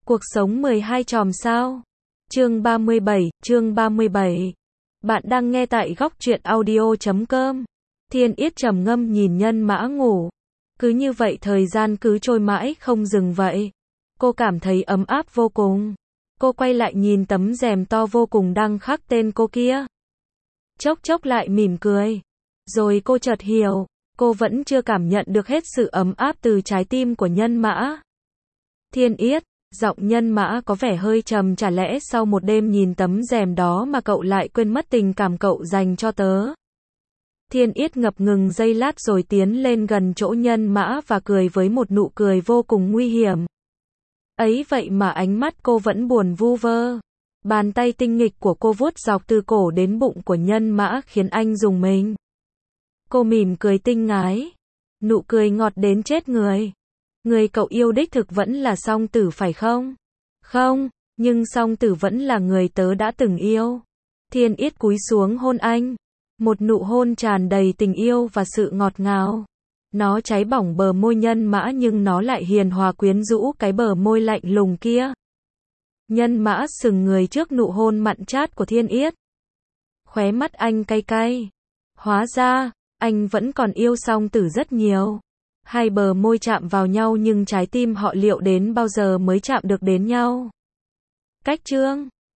Cuộc sống 12 chòm sao. Chương 37. Bạn đang nghe tại góc truyện audio.com. Thiên Yết trầm ngâm nhìn Nhân Mã ngủ. Cứ như vậy thời gian cứ trôi mãi không dừng vậy. Cô cảm thấy ấm áp vô cùng. Cô quay lại nhìn tấm rèm to vô cùng đang khắc tên cô kia. Chốc chốc lại mỉm cười. Rồi cô chợt hiểu, cô vẫn chưa cảm nhận được hết sự ấm áp từ trái tim của Nhân Mã. Thiên Yết, giọng Nhân Mã có vẻ hơi trầm, chả lẽ sau một đêm nhìn tấm rèm đó mà cậu lại quên mất tình cảm cậu dành cho tớ? Thiên Yết ngập ngừng giây lát rồi tiến lên gần chỗ Nhân Mã và cười với một nụ cười vô cùng nguy hiểm. Ấy vậy mà ánh mắt cô vẫn buồn vu vơ. Bàn tay tinh nghịch của cô vuốt dọc từ cổ đến bụng của Nhân Mã khiến anh rùng mình. Cô mỉm cười tinh ngái. Nụ cười ngọt đến chết người. Người cậu yêu đích thực vẫn là Song Tử phải không? Không, nhưng Song Tử vẫn là người tớ đã từng yêu. Thiên Yết cúi xuống hôn anh. Một nụ hôn tràn đầy tình yêu và sự ngọt ngào. Nó cháy bỏng bờ môi Nhân Mã nhưng nó lại hiền hòa quyến rũ cái bờ môi lạnh lùng kia. Nhân Mã sừng người trước nụ hôn mặn chát của Thiên Yết. Khóe mắt anh cay cay. Hóa ra, anh vẫn còn yêu Song Tử rất nhiều. Hai bờ môi chạm vào nhau nhưng trái tim họ liệu đến bao giờ mới chạm được đến nhau? Cách chương